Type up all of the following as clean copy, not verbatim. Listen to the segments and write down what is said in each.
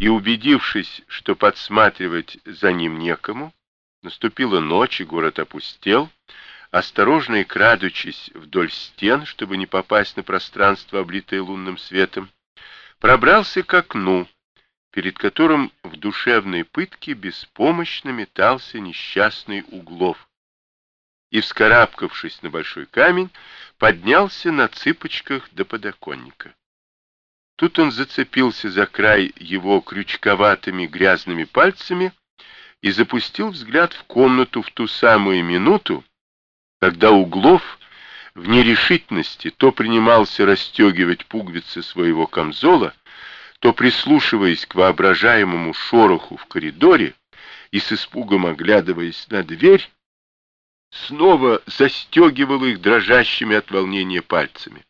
и, убедившись, что подсматривать за ним некому, наступила ночь, и город опустел, осторожно и крадучись вдоль стен, чтобы не попасть на пространство, облитое лунным светом, пробрался к окну, перед которым в душевной пытке беспомощно метался несчастный Углов, и, вскарабкавшись на большой камень, поднялся на цыпочках до подоконника. Тут он зацепился за край его крючковатыми грязными пальцами и запустил взгляд в комнату в ту самую минуту, когда Углов в нерешительности то принимался расстегивать пуговицы своего камзола, то, прислушиваясь к воображаемому шороху в коридоре и с испугом оглядываясь на дверь, снова застегивал их дрожащими от волнения пальцами.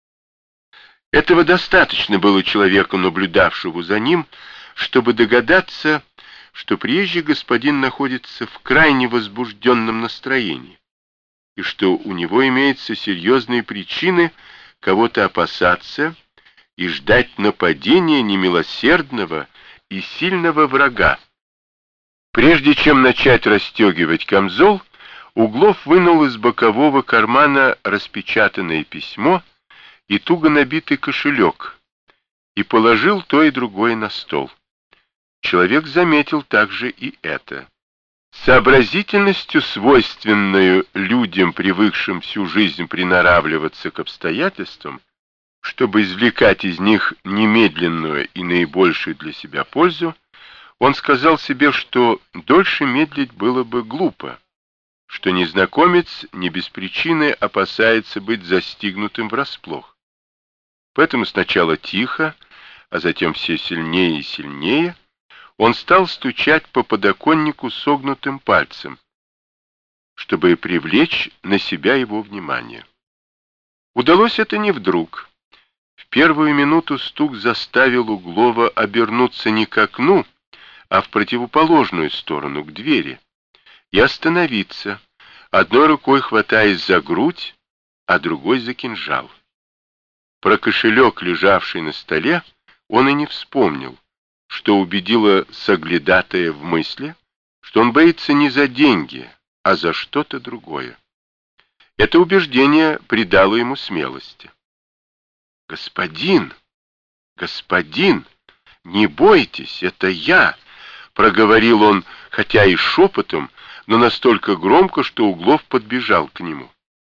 Этого достаточно было человеку, наблюдавшему за ним, чтобы догадаться, что приезжий господин находится в крайне возбужденном настроении, и что у него имеются серьезные причины кого-то опасаться и ждать нападения немилосердного и сильного врага. Прежде чем начать расстегивать камзол, Углов вынул из бокового кармана распечатанное письмо и туго набитый кошелек и положил то и другое на стол. Человек заметил также и это. Сообразительностью, свойственную людям, привыкшим всю жизнь приноравливаться к обстоятельствам, чтобы извлекать из них немедленную и наибольшую для себя пользу, он сказал себе, что дольше медлить было бы глупо, что незнакомец не без причины опасается быть застигнутым врасплох. Поэтому сначала тихо, а затем все сильнее и сильнее, он стал стучать по подоконнику согнутым пальцем, чтобы привлечь на себя его внимание. Удалось это не вдруг. В первую минуту стук заставил Углова обернуться не к окну, а в противоположную сторону, к двери, и остановиться, одной рукой хватаясь за грудь, а другой за кинжал. Про кошелек, лежавший на столе, он и не вспомнил, что убедило соглядатая в мысли, что он боится не за деньги, а за что-то другое. Это убеждение придало ему смелости. «Господин, господин, не бойтесь, это я!» — проговорил он, хотя и шепотом, но настолько громко, что Углов подбежал к нему.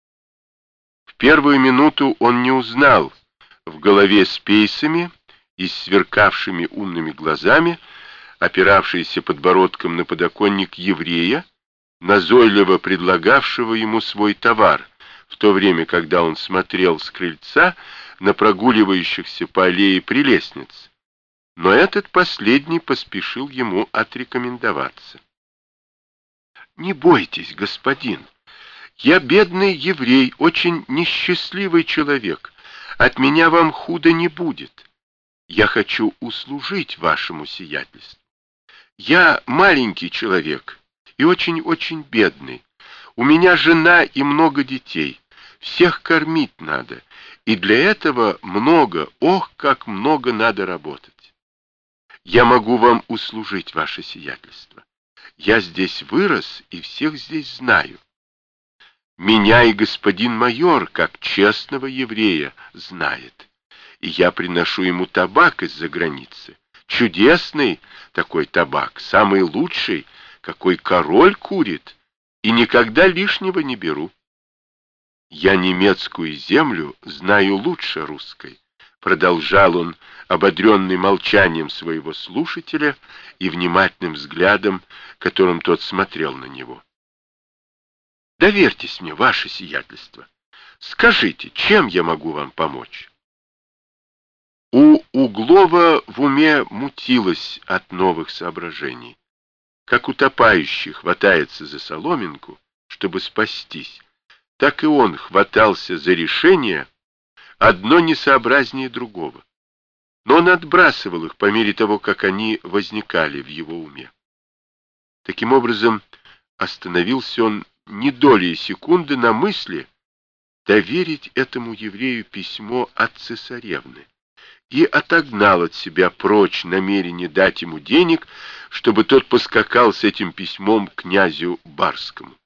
В первую минуту он не узнал в голове с пейсами и сверкавшими умными глазами, опиравшийся подбородком на подоконник еврея, назойливо предлагавшего ему свой товар, в то время, когда он смотрел с крыльца на прогуливающихся по аллее прелестниц. Но этот последний поспешил ему отрекомендоваться. «Не бойтесь, господин. Я бедный еврей, очень несчастливый человек. От меня вам худо не будет. Я хочу услужить вашему сиятельству. Я маленький человек и очень-очень бедный. У меня жена и много детей. Всех кормить надо, и для этого много, ох, как много надо работать. Я могу вам услужить, ваше сиятельство. Я здесь вырос и всех здесь знаю. Меня и господин майор, как честного еврея, знает. И я приношу ему табак из-за границы. Чудесный такой табак, самый лучший, какой король курит, и никогда лишнего не беру. Я немецкую землю знаю лучше русской, продолжал он, ободренный молчанием своего слушателя и внимательным взглядом, которым тот смотрел на него. Доверьтесь мне, ваше сиятельство. Скажите, чем я могу вам помочь? У Углова в уме мутилось от новых соображений. Как утопающий хватается за соломинку, чтобы спастись, так и он хватался за решение, одно несообразнее другого. Но он отбрасывал их по мере того, как они возникали в его уме. Таким образом, остановился он не долей секунды на мысли доверить этому еврею письмо от цесаревны и отогнал от себя прочь намерение дать ему денег, чтобы тот поскакал с этим письмом к князю Барскому.